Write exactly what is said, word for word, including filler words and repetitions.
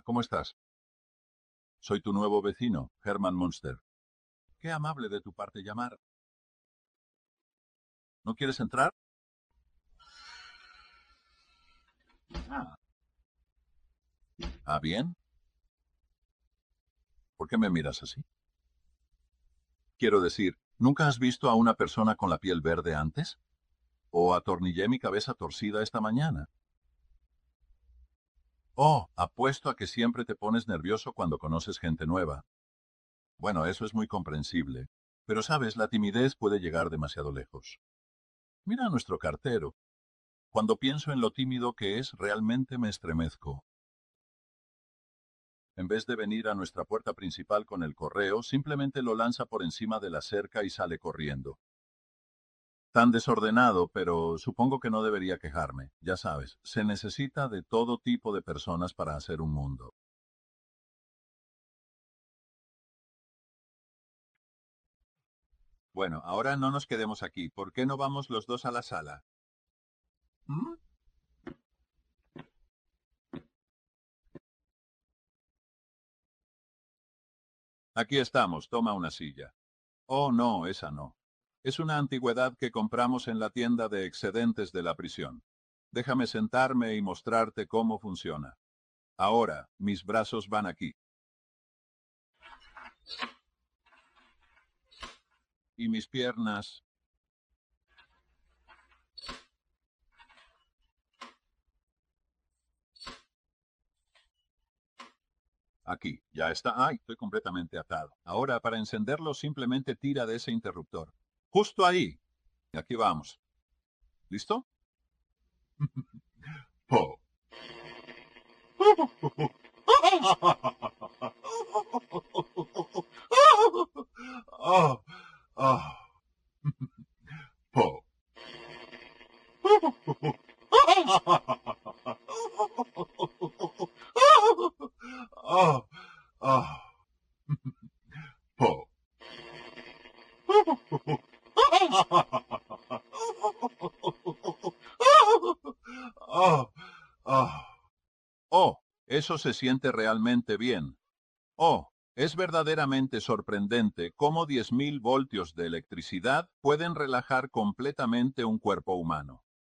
¿cómo estás? Soy tu nuevo vecino, Herman Munster. Qué amable de tu parte llamar. ¿No quieres entrar? Ah, ah, bien. ¿Por qué me miras así? Quiero decir, ¿nunca has visto a una persona con la piel verde antes? ¿O atornillé mi cabeza torcida esta mañana? Oh, apuesto a que siempre te pones nervioso cuando conoces gente nueva. Bueno, eso es muy comprensible. Pero sabes, la timidez puede llegar demasiado lejos. Mira a nuestro cartero. Cuando pienso en lo tímido que es, realmente me estremezco. En vez de venir a nuestra puerta principal con el correo, simplemente lo lanza por encima de la cerca y sale corriendo. Tan desordenado, pero supongo que no debería quejarme. Ya sabes, se necesita de todo tipo de personas para hacer un mundo. Bueno, ahora no nos quedemos aquí. ¿Por qué no vamos los dos a la sala? ¿Mm? Aquí estamos, toma una silla. Oh, no, esa no. Es una antigüedad que compramos en la tienda de excedentes de la prisión. Déjame sentarme y mostrarte cómo funciona. Ahora, mis brazos van aquí. Y mis piernas aquí. Ya está. Ay, estoy completamente atado. Ahora, para encenderlo, simplemente tira de ese interruptor. Justo ahí. Aquí vamos. ¿Listo? Po. Oh, oh, po. Oh, oh, po. Oh, oh. Oh, eso se siente realmente bien. Oh, es verdaderamente sorprendente cómo diez mil voltios de electricidad pueden relajar completamente un cuerpo humano.